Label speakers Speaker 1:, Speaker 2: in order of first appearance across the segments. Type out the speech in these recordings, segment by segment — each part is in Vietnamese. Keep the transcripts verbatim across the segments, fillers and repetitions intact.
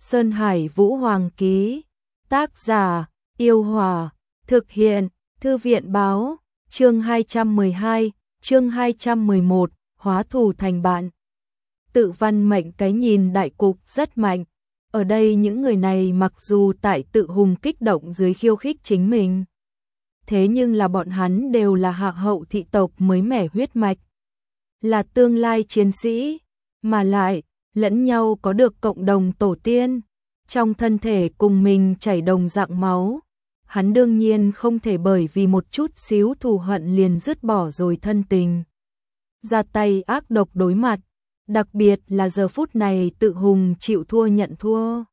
Speaker 1: Sơn Hải Vũ Hoàng ký. Tác giả: Yêu Hòa. Thực hiện: Thư viện báo. Chương hai trăm mười hai, chương hai trăm mười một, hóa thù thành bạn. Tự Văn Mệnh cái nhìn đại cục rất mạnh. Ở đây những người này mặc dù tại Tự Hùng kích động dưới khiêu khích chính mình, thế nhưng là bọn hắn đều là hạ hậu thị tộc mới mẻ huyết mạch, là tương lai chiến sĩ, mà lại lẫn nhau có được cộng đồng tổ tiên, trong thân thể cùng mình chảy đồng dạng máu. Hắn đương nhiên không thể bởi vì một chút xíu thù hận liền dứt bỏ rồi thân tình, ra tay ác độc đối mặt, đặc biệt là giờ phút này Tự Hùng chịu thua nhận thua.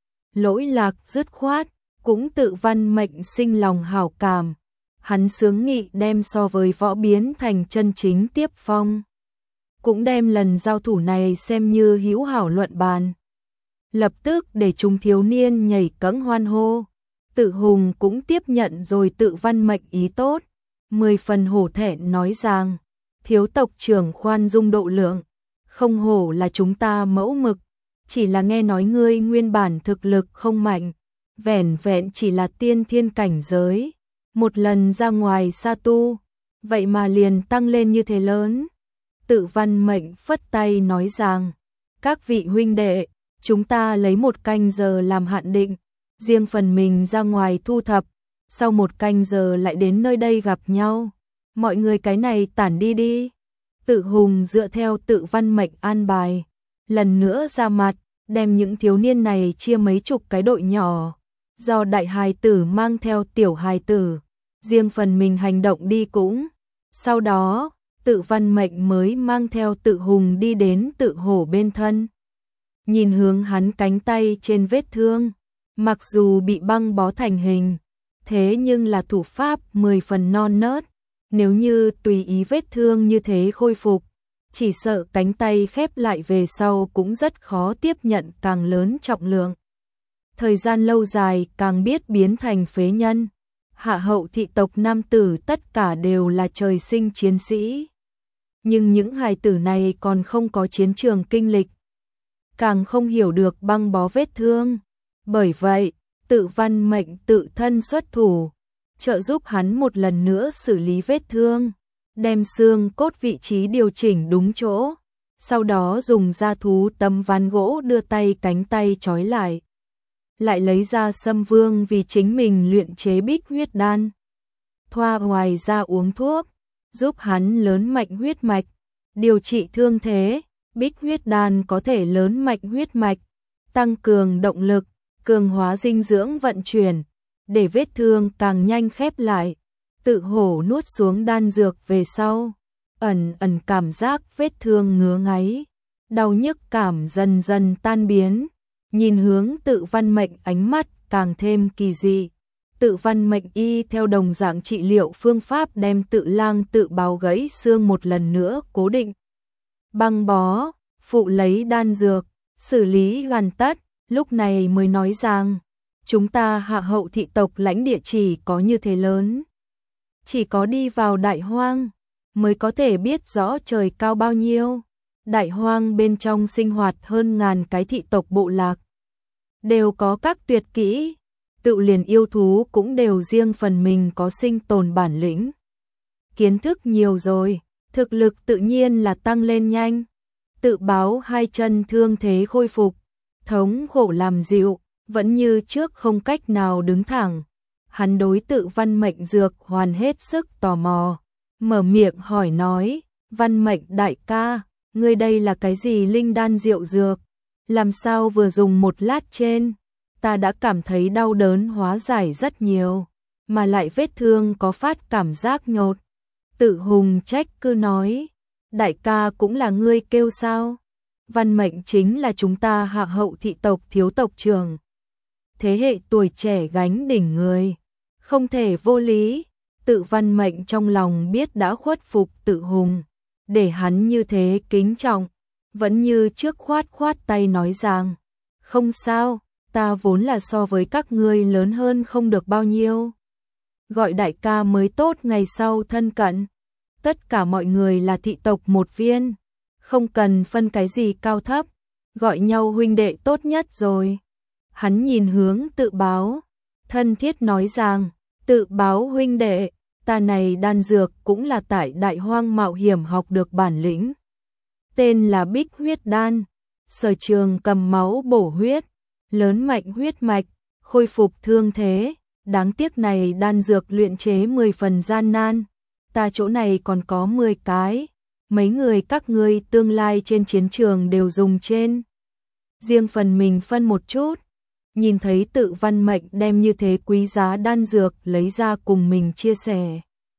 Speaker 1: Lỗi lạc dứt khoát, cũng Tự Văn Mệnh sinh lòng hảo cảm, hắn sướng nghị đem so với võ biến thành chân chính tiếp phong, cũng đem lần giao thủ này xem như hữu hảo luận bàn. Lập tức để chúng thiếu niên nhảy cẫng hoan hô. Tự Hùng cũng tiếp nhận rồi Tự Văn Mệnh ý tốt, mười phần hổ thẹn nói rằng: thiếu tộc trưởng khoan dung độ lượng, không hổ là chúng ta mẫu mực, chỉ là nghe nói ngươi nguyên bản thực lực không mạnh, vẻn vẹn chỉ là tiên thiên cảnh giới, một lần ra ngoài sa tu, vậy mà liền tăng lên như thế lớn. Tự Văn Mệnh phất tay nói rằng: các vị huynh đệ, chúng ta lấy một canh giờ làm hạn định, riêng phần mình ra ngoài thu thập, sau một canh giờ lại đến nơi đây gặp nhau. Mọi người cái này tản đi đi. Tự Hùng dựa theo Tự Văn Mệnh an bài, lần nữa ra mặt, đem những thiếu niên này chia mấy chục cái đội nhỏ, do đại hài tử mang theo tiểu hài tử, riêng phần mình hành động đi cũng. Sau đó, Tự Văn Mệnh mới mang theo Tự Hùng đi đến Tự Hổ bên thân. Nhìn hướng hắn cánh tay trên vết thương, mặc dù bị băng bó thành hình, thế nhưng là thủ pháp mười phần non nớt, nếu như tùy ý vết thương như thế khôi phục, chỉ sợ cánh tay khép lại về sau cũng rất khó tiếp nhận càng lớn trọng lượng. Thời gian lâu dài càng biết biến thành phế nhân. Hạ hậu thị tộc nam tử tất cả đều là trời sinh chiến sĩ, nhưng những hài tử này còn không có chiến trường kinh lịch, càng không hiểu được băng bó vết thương. Bởi vậy, Tự Văn Mệnh tự thân xuất thủ, trợ giúp hắn một lần nữa xử lý vết thương, đem xương cốt vị trí điều chỉnh đúng chỗ, sau đó dùng da thú tấm ván gỗ đưa tay cánh tay trói lại. Lại lấy ra Sâm Vương vì chính mình luyện chế bích huyết đan, thoa ngoài ra uống thuốc, giúp hắn lớn mạnh huyết mạch, điều trị thương thế. Bích huyết đan có thể lớn mạnh huyết mạch, tăng cường động lực, cường hóa dinh dưỡng vận chuyển, để vết thương càng nhanh khép lại. Tự Hổ nuốt xuống đan dược về sau, ẩn ẩn cảm giác vết thương ngứa ngáy, đau nhức cảm dần dần tan biến, nhìn hướng Tự Văn Mệnh ánh mắt càng thêm kỳ dị. Tự Văn Mệnh y theo đồng dạng trị liệu phương pháp đem Tự Lang tự bào gãy xương một lần nữa cố định, băng bó, phụ lấy đan dược, xử lý hoàn tất, lúc này mới nói rằng: chúng ta hạ hậu thị tộc lãnh địa chỉ có như thế lớn, chỉ có đi vào đại hoang mới có thể biết rõ trời cao bao nhiêu. Đại hoang bên trong sinh hoạt hơn ngàn cái thị tộc bộ lạc, đều có các tuyệt kỹ, tự liền yêu thú cũng đều riêng phần mình có sinh tồn bản lĩnh. Kiến thức nhiều rồi, thực lực tự nhiên là tăng lên nhanh. Tự báo hai chân thương thế khôi phục, thống khổ làm dịu, vẫn như trước không cách nào đứng thẳng. Hắn đối Tự Văn Mệnh dược hoàn hết sức tò mò, mở miệng hỏi nói: Văn Mệnh đại ca, ngươi đây là cái gì linh đan diệu dược? Làm sao vừa dùng một lát trên, ta đã cảm thấy đau đớn hóa giải rất nhiều, mà lại vết thương có phát cảm giác nhột. Tự Hùng trách cứ nói: đại ca cũng là ngươi kêu sao? Văn Mệnh chính là chúng ta hạ hậu thị tộc thiếu tộc trưởng, thế hệ tuổi trẻ gánh đỉnh người, không thể vô lý. Tự Văn Mệnh trong lòng biết đã khuất phục Tự Hùng, để hắn như thế kính trọng, vẫn như trước khoát khoát tay nói rằng: không sao, ta vốn là so với các ngươi lớn hơn không được bao nhiêu, gọi đại ca mới tốt, ngày sau thân cận, tất cả mọi người là thị tộc một viên, không cần phân cái gì cao thấp, gọi nhau huynh đệ tốt nhất rồi. Hắn nhìn hướng Tự Báo, thân thiết nói rằng, Tự Báo huynh đệ, ta này đan dược cũng là tại Đại Hoang mạo hiểm học được bản lĩnh. Tên là Bích huyết đan, sở trường cầm máu bổ huyết, lớn mạnh huyết mạch, khôi phục thương thế. Đáng tiếc này đan dược luyện chế mười phần gian nan, ta chỗ này còn có mười cái, mấy người các ngươi tương lai trên chiến trường đều dùng trên. Riêng phần mình phân một chút, nhìn thấy Tự Văn Mệnh đem như thế quý giá đan dược lấy ra cùng mình chia sẻ.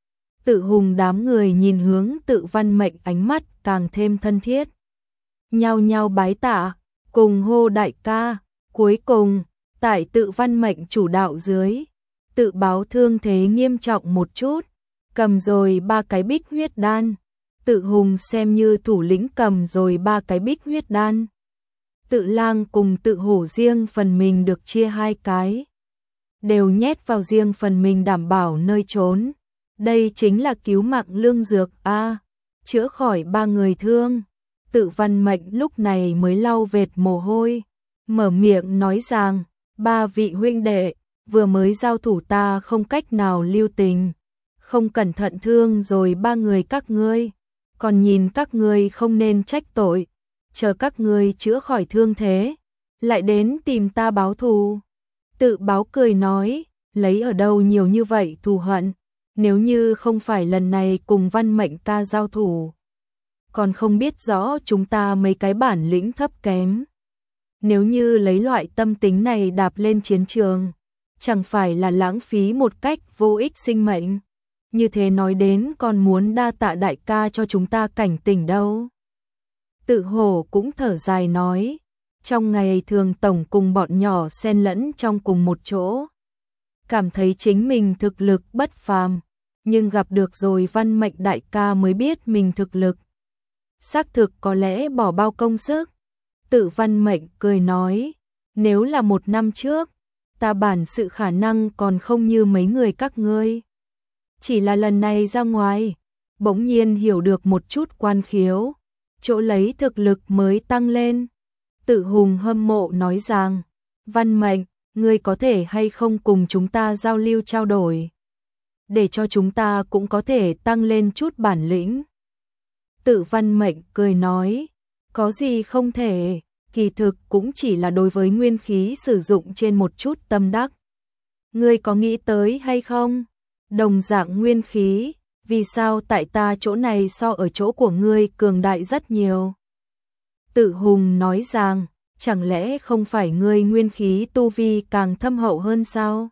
Speaker 1: Tự Hùng đám người nhìn hướng Tự Văn Mệnh ánh mắt càng thêm thân thiết. Nhao nhao bái tạ, cùng hô đại ca, cuối cùng, tại Tự Văn Mệnh chủ đạo dưới. Tự Báo thương thế nghiêm trọng một chút, cầm rồi ba cái bích huyết đan. Tự Hùng xem như thủ lĩnh cầm rồi ba cái bích huyết đan. Tự Lang cùng Tự Hổ riêng phần mình được chia hai cái, đều nhét vào riêng phần mình đảm bảo nơi trốn. Đây chính là cứu mạng lương dược a, chữa khỏi ba người thương. Tự Văn Mệnh lúc này mới lau vệt mồ hôi, mở miệng nói rằng, ba vị huynh đệ, vừa mới giao thủ ta không cách nào lưu tình, không cẩn thận thương rồi ba người các ngươi, còn nhìn các ngươi không nên trách tội, chờ các ngươi chữa khỏi thương thế, lại đến tìm ta báo thù. Tự Báo cười nói, lấy ở đâu nhiều như vậy thù hận, nếu như không phải lần này cùng Văn Mệnh ca giao thủ, còn không biết rõ chúng ta mấy cái bản lĩnh thấp kém. Nếu như lấy loại tâm tính này đạp lên chiến trường, chẳng phải là lãng phí một cách vô ích sinh mệnh. Như thế nói đến còn muốn đa tạ đại ca cho chúng ta cảnh tỉnh đâu. Tự Hổ cũng thở dài nói, trong ngày thường tổng cùng bọn nhỏ xen lẫn trong cùng một chỗ, cảm thấy chính mình thực lực bất phàm, nhưng gặp được rồi Văn Mệnh đại ca mới biết mình thực lực xác thực có lẽ bỏ bao công sức. Tự Văn Mệnh cười nói, nếu là một năm trước, ta bản sự khả năng còn không như mấy người các ngươi. Chỉ là lần này ra ngoài, bỗng nhiên hiểu được một chút quan khiếu, chỗ lấy thực lực mới tăng lên. Tự Hùng hâm mộ nói rằng, Văn Mệnh, ngươi có thể hay không cùng chúng ta giao lưu trao đổi, để cho chúng ta cũng có thể tăng lên chút bản lĩnh. Tự Văn Mệnh cười nói, có gì không thể, kỳ thực cũng chỉ là đối với nguyên khí sử dụng trên một chút tâm đắc. Ngươi có nghĩ tới hay không? Đồng dạng nguyên khí, vì sao tại ta chỗ này so ở chỗ của ngươi cường đại rất nhiều? Tự Hùng nói rằng, chẳng lẽ không phải ngươi nguyên khí tu vi càng thâm hậu hơn sao?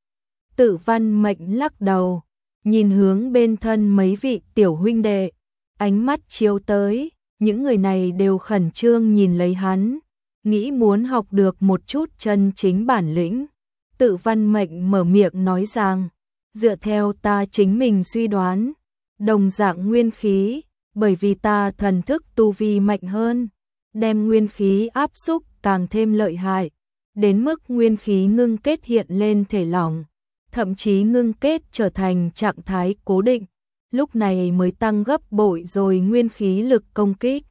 Speaker 1: Tự Văn Mệnh lắc đầu, nhìn hướng bên thân mấy vị tiểu huynh đệ, ánh mắt chiếu tới, những người này đều khẩn trương nhìn lấy hắn, nghĩ muốn học được một chút chân chính bản lĩnh. Tự Văn Mệnh mở miệng nói rằng, dựa theo ta chính mình suy đoán, đồng dạng nguyên khí, bởi vì ta thần thức tu vi mạnh hơn, đem nguyên khí áp xúc càng thêm lợi hại, đến mức nguyên khí ngưng kết hiện lên thể lỏng, thậm chí ngưng kết trở thành trạng thái cố định, lúc này mới tăng gấp bội rồi nguyên khí lực công kích.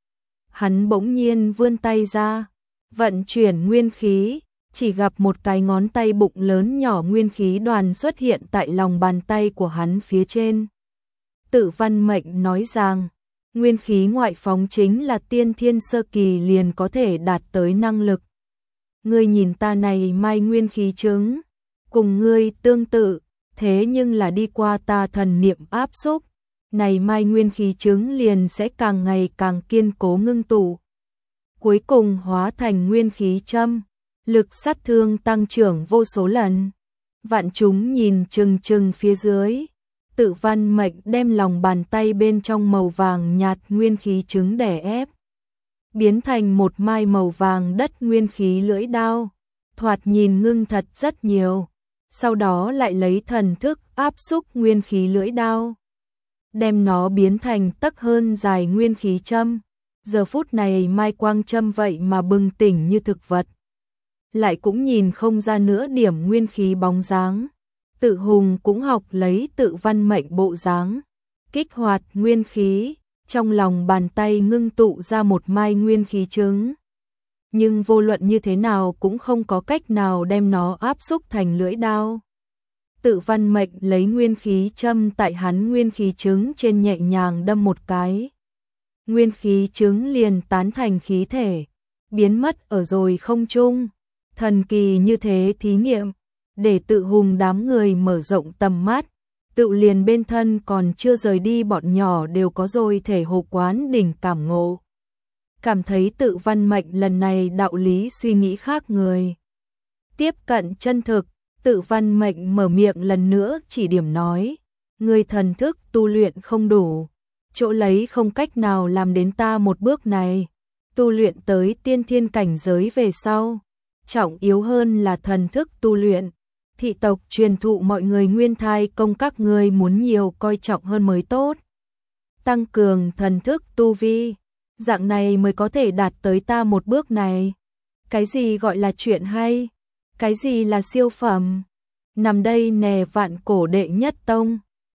Speaker 1: Hắn bỗng nhiên vươn tay ra, vận chuyển nguyên khí, chỉ gặp một cái ngón tay bụng lớn nhỏ nguyên khí đoàn xuất hiện tại lòng bàn tay của hắn phía trên. Tự Văn Mệnh nói rằng, nguyên khí ngoại phóng chính là tiên thiên sơ kỳ liền có thể đạt tới năng lực. Ngươi nhìn ta này mai nguyên khí trứng, cùng ngươi tương tự, thế nhưng là đi qua ta thần niệm áp xúc, này mai nguyên khí trứng liền sẽ càng ngày càng kiên cố ngưng tụ, cuối cùng hóa thành nguyên khí châm, lực sát thương tăng trưởng vô số lần. Vạn chúng nhìn chừng chừng phía dưới, Tự Văn Mệnh đem lòng bàn tay bên trong màu vàng nhạt nguyên khí trứng đè ép, biến thành một mai màu vàng đất nguyên khí lưỡi đao, thoạt nhìn ngưng thật rất nhiều. Sau đó lại lấy thần thức áp xúc nguyên khí lưỡi đao, đem nó biến thành tấc hơn dài nguyên khí châm. Giờ phút này mai quang châm vậy mà bừng tỉnh như thực vật, lại cũng nhìn không ra nữa điểm nguyên khí bóng dáng. Tự Hùng cũng học lấy Tự Văn Mệnh bộ dáng, kích hoạt nguyên khí, trong lòng bàn tay ngưng tụ ra một mai nguyên khí trứng. nhưng vô luận như thế nào cũng không có cách nào đem nó áp xúc thành lưỡi đao. Tự Văn Mệnh lấy nguyên khí châm tại hắn nguyên khí trứng trên nhẹ nhàng đâm một cái. Nguyên khí trứng liền tán thành khí thể, biến mất ở rồi không trung. Thần kỳ như thế thí nghiệm, để Tự Hùng đám người mở rộng tầm mắt, tự liền bên thân còn chưa rời đi bọn nhỏ đều có rồi thể hồ quán đỉnh cảm ngộ. Cảm thấy Tự Văn Mệnh lần này đạo lý suy nghĩ khác người. Tiếp cận chân thực, Tự Văn Mệnh mở miệng lần nữa chỉ điểm nói, người thần thức tu luyện không đủ, chỗ lấy không cách nào làm đến ta một bước này, tu luyện tới tiên thiên cảnh giới về sau, trọng yếu hơn là thần thức tu luyện. Thị tộc truyền thụ mọi người nguyên thai công các ngươi muốn nhiều coi trọng hơn mới tốt. Tăng cường thần thức tu vi, dạng này mới có thể đạt tới ta một bước này. Cái gì gọi là chuyện hay? Cái gì là siêu phẩm? Nằm đây nè vạn cổ đệ nhất tông,